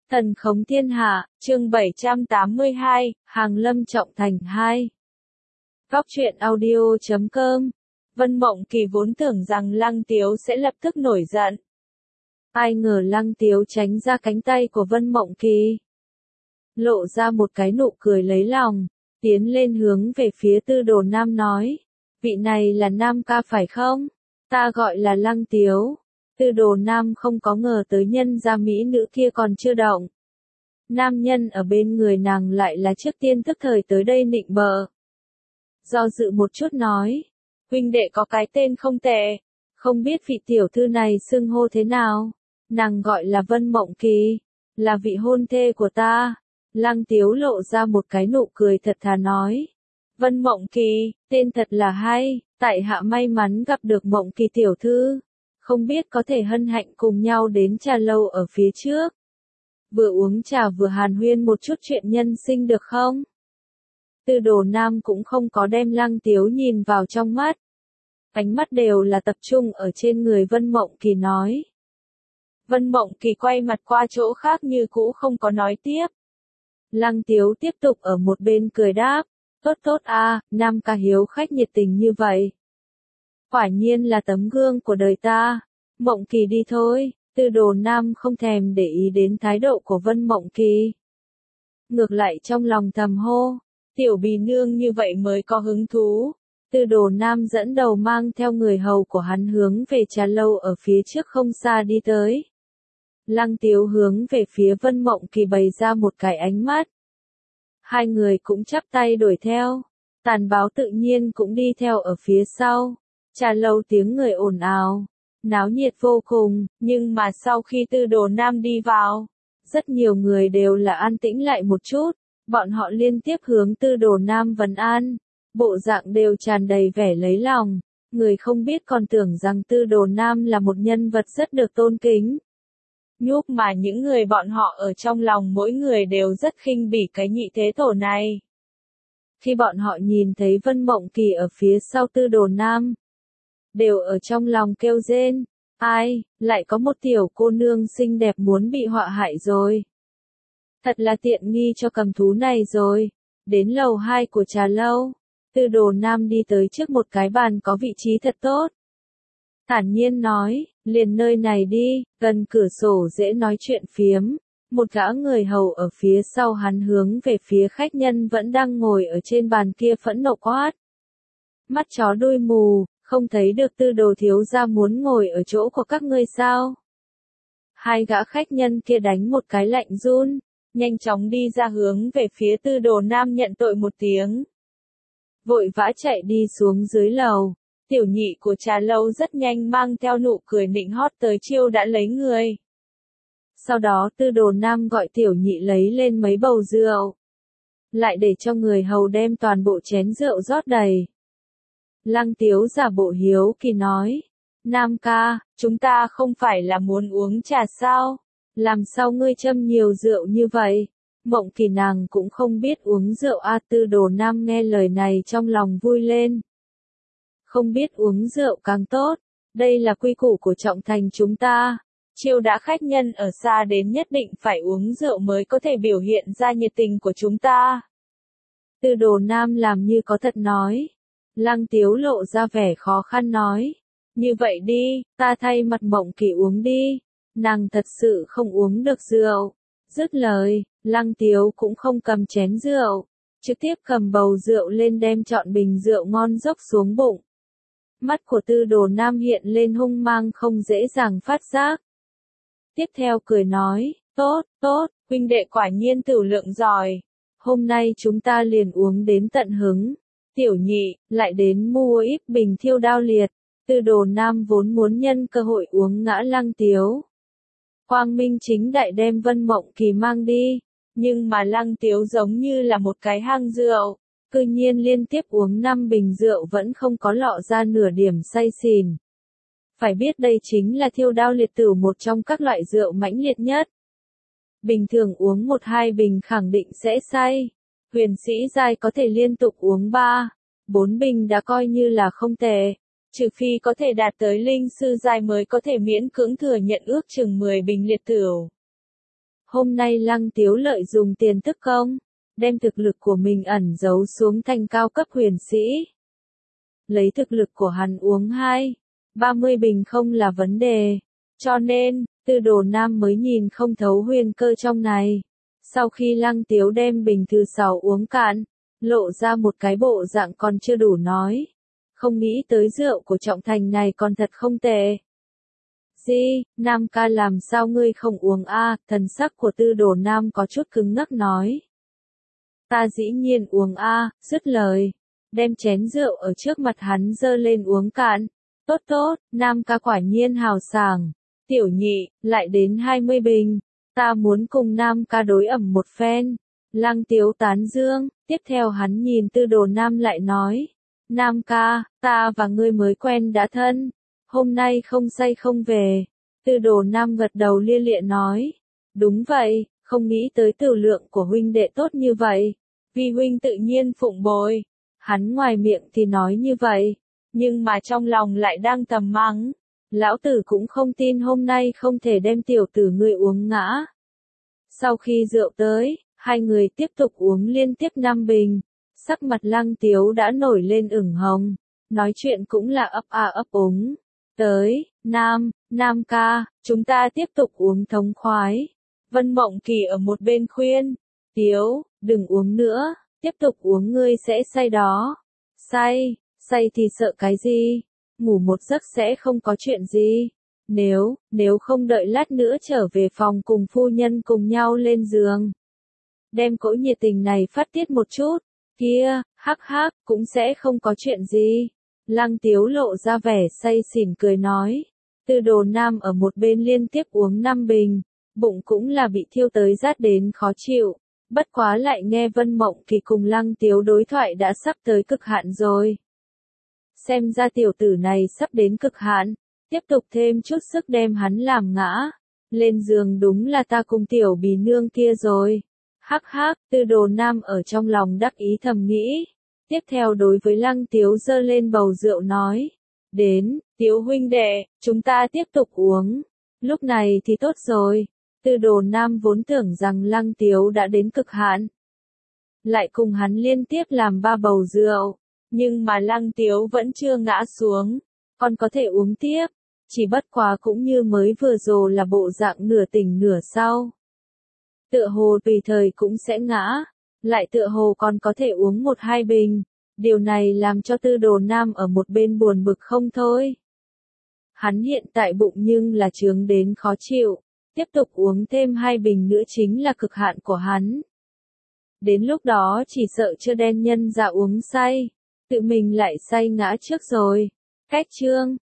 Thần khống thiên hạ, chương 782, Hàng Lâm Trọng Thành 2. Góc truyện audio.com. Vân Mộng Kỳ vốn tưởng rằng Lăng Tiếu sẽ lập tức nổi giận. Ai ngờ Lăng Tiếu tránh ra cánh tay của Vân Mộng Kỳ, lộ ra một cái nụ cười lấy lòng, tiến lên hướng về phía Tư Đồ Nam nói, vị này là Nam ca phải không? Ta gọi là Lăng Tiếu. Tư Đồ Nam không có ngờ tới nhân gia mỹ nữ kia còn chưa động. Nam nhân ở bên người nàng lại là trước tiên tức thời tới đây nịnh bợ. Do dự một chút nói, huynh đệ có cái tên không tệ, không biết vị tiểu thư này xưng hô thế nào? Nàng gọi là Vân Mộng Kỳ, là vị hôn thê của ta. Lăng Tiếu lộ ra một cái nụ cười thật thà nói, Vân Mộng Kỳ, tên thật là hay, tại hạ may mắn gặp được Mộng Kỳ tiểu thư. Không biết có thể hân hạnh cùng nhau đến trà lâu ở phía trước. Vừa uống trà vừa hàn huyên một chút chuyện nhân sinh được không? Tư Đồ Nam cũng không có đem Lăng Tiếu nhìn vào trong mắt. Ánh mắt đều là tập trung ở trên người Vân Mộng Kỳ nói. Vân Mộng Kỳ quay mặt qua chỗ khác như cũ không có nói tiếp. Lăng Tiếu tiếp tục ở một bên cười đáp, tốt tốt a, Nam ca hiếu khách nhiệt tình như vậy. Quả nhiên là tấm gương của đời ta. Mộng Kỳ đi thôi. Tư Đồ Nam không thèm để ý đến thái độ của Vân Mộng Kỳ. Ngược lại trong lòng thầm hô, tiểu bì nương như vậy mới có hứng thú. Tư Đồ Nam dẫn đầu mang theo người hầu của hắn hướng về trà lâu ở phía trước không xa đi tới. Lăng Tiếu hướng về phía Vân Mộng Kỳ bày ra một cái ánh mắt. Hai người cũng chắp tay đuổi theo. Tàn Báo tự nhiên cũng đi theo ở phía sau. Trà lâu tiếng người ồn ào, náo nhiệt vô cùng, nhưng mà sau khi Tư Đồ Nam đi vào, rất nhiều người đều là an tĩnh lại một chút, bọn họ liên tiếp hướng Tư Đồ Nam vấn an, bộ dạng đều tràn đầy vẻ lấy lòng, người không biết còn tưởng rằng Tư Đồ Nam là một nhân vật rất được tôn kính. Nhúc mà những người bọn họ ở trong lòng mỗi người đều rất khinh bỉ cái nhị thế tổ này. Khi bọn họ nhìn thấy Vân Mộng Kỳ ở phía sau Tư Đồ Nam, đều ở trong lòng kêu rên, ai, lại có một tiểu cô nương xinh đẹp muốn bị họa hại rồi. Thật là tiện nghi cho cầm thú này rồi. Đến lầu 2 của trà lâu, Tư Đồ Nam đi tới trước một cái bàn có vị trí thật tốt. Thản nhiên nói, liền nơi này đi, gần cửa sổ dễ nói chuyện phiếm. Một gã người hầu ở phía sau hắn hướng về phía khách nhân vẫn đang ngồi ở trên bàn kia phẫn nộ quát. Mắt chó đuôi mù, không thấy được Tư Đồ thiếu gia muốn ngồi ở chỗ của các ngươi sao? Hai gã khách nhân kia đánh một cái lạnh run, nhanh chóng đi ra hướng về phía Tư Đồ Nam nhận tội một tiếng. Vội vã chạy đi xuống dưới lầu, tiểu nhị của trà lâu rất nhanh mang theo nụ cười nịnh hót tới chiêu đã lấy người. Sau đó Tư Đồ Nam gọi tiểu nhị lấy lên mấy bầu rượu, lại để cho người hầu đem toàn bộ chén rượu rót đầy. Lăng Tiếu giả bộ hiếu kỳ nói, Nam ca, chúng ta không phải là muốn uống trà sao? Làm sao ngươi châm nhiều rượu như vậy? Mộng Kỳ nàng cũng không biết uống rượu a. Tư Đồ Nam nghe lời này trong lòng vui lên. Không biết uống rượu càng tốt, đây là quy củ của Trọng Thành chúng ta. Chiêu đãi khách nhân ở xa đến nhất định phải uống rượu mới có thể biểu hiện ra nhiệt tình của chúng ta. Tư Đồ Nam làm như có thật nói. Lăng Tiếu lộ ra vẻ khó khăn nói, như vậy đi, ta thay mặt Mộng Kỳ uống đi, nàng thật sự không uống được rượu. Dứt lời, Lăng Tiếu cũng không cầm chén rượu, trực tiếp cầm bầu rượu lên đem trọn bình rượu ngon dốc xuống bụng. Mắt của Tư Đồ Nam hiện lên hung mang không dễ dàng phát giác. Tiếp theo cười nói, tốt, tốt, huynh đệ quả nhiên tửu lượng giỏi, hôm nay chúng ta liền uống đến tận hứng. Tiểu nhị, lại đến mua ít bình thiêu đao liệt. Tư Đồ Nam vốn muốn nhân cơ hội uống ngã Lăng Tiếu. Quang minh chính đại đem Vân Mộng Kỳ mang đi, nhưng mà Lăng Tiếu giống như là một cái hang rượu, cư nhiên liên tiếp uống 5 bình rượu vẫn không có lọ ra nửa điểm say xỉn. Phải biết đây chính là thiêu đao liệt tửu, một trong các loại rượu mãnh liệt nhất. Bình thường uống 1-2 bình khẳng định sẽ say. Huyền sĩ giai có thể liên tục uống 3-4 bình đã coi như là không tệ, trừ phi có thể đạt tới linh sư giai mới có thể miễn cưỡng thừa nhận ước chừng 10 bình liệt tửu. Hôm nay Lăng Tiếu lợi dùng tiền tức công, đem thực lực của mình ẩn giấu xuống thành cao cấp huyền sĩ. Lấy thực lực của hắn uống 30 bình không là vấn đề, cho nên, Tư Đồ Nam mới nhìn không thấu huyền cơ trong này. Sau khi Lăng Tiếu đem bình thứ 6 uống cạn, lộ ra một cái bộ dạng còn chưa đủ nói. Không nghĩ tới rượu của Trọng Thành này còn thật không tệ. Gì, Nam ca làm sao ngươi không uống a? Thần sắc của Tư Đồ Nam có chút cứng ngắc nói. Ta dĩ nhiên uống a, dứt lời. Đem chén rượu ở trước mặt hắn dơ lên uống cạn. Tốt tốt, Nam ca quả nhiên hào sảng. Tiểu nhị, lại đến 20 bình. Ta muốn cùng Nam ca đối ẩm một phen. Lăng Tiếu tán dương, tiếp theo hắn nhìn Tư Đồ Nam lại nói. Nam ca, ta và ngươi mới quen đã thân. Hôm nay không say không về. Tư Đồ Nam gật đầu lia lịa nói. Đúng vậy, không nghĩ tới tử lượng của huynh đệ tốt như vậy. Vì huynh tự nhiên phụng bồi. Hắn ngoài miệng thì nói như vậy, nhưng mà trong lòng lại đang thầm mắng. Lão tử cũng không tin hôm nay không thể đem tiểu tử ngươi uống ngã. Sau khi rượu tới, hai người tiếp tục uống liên tiếp 5 bình. Sắc mặt Lăng Tiếu đã nổi lên ửng hồng. Nói chuyện cũng là ấp a ấp úng. Tới, Nam ca, chúng ta tiếp tục uống thống khoái. Vân Mộng Kỳ ở một bên khuyên. Tiếu, đừng uống nữa, tiếp tục uống ngươi sẽ say đó. Say thì sợ cái gì? Ngủ một giấc sẽ không có chuyện gì. Nếu không đợi lát nữa trở về phòng cùng phu nhân cùng nhau lên giường. Đem cỗ nhiệt tình này phát tiết một chút. Kia, hắc, cũng sẽ không có chuyện gì. Lăng Tiếu lộ ra vẻ say xỉn cười nói. Tư Đồ Nam ở một bên liên tiếp uống 5 bình. Bụng cũng là bị thiêu tới rát đến khó chịu. Bất quá lại nghe Vân Mộng Kỳ cùng Lăng Tiếu đối thoại đã sắp tới cực hạn rồi. Xem ra tiểu tử này sắp đến cực hạn. Tiếp tục thêm chút sức đem hắn làm ngã. Lên giường đúng là ta cùng tiểu bì nương kia rồi. Hắc, Tư Đồ Nam ở trong lòng đắc ý thầm nghĩ. Tiếp theo đối với Lăng Tiếu giơ lên bầu rượu nói. Đến, Tiếu huynh đệ, chúng ta tiếp tục uống. Lúc này thì tốt rồi. Tư Đồ Nam vốn tưởng rằng Lăng Tiếu đã đến cực hạn. Lại cùng hắn liên tiếp làm 3 bầu rượu. Nhưng mà Lăng Tiếu vẫn chưa ngã xuống. Còn có thể uống tiếp. Chỉ bất quá cũng như mới vừa rồi là bộ dạng nửa tỉnh nửa sau. Tựa hồ tùy thời cũng sẽ ngã. Lại tựa hồ còn có thể uống 1-2 bình. Điều này làm cho Tư Đồ Nam ở một bên buồn bực không thôi. Hắn hiện tại bụng nhưng là chướng đến khó chịu. Tiếp tục uống thêm 2 bình nữa chính là cực hạn của hắn. Đến lúc đó chỉ sợ chưa đen nhân ra uống say. Tự mình lại say ngã trước rồi. Cách chương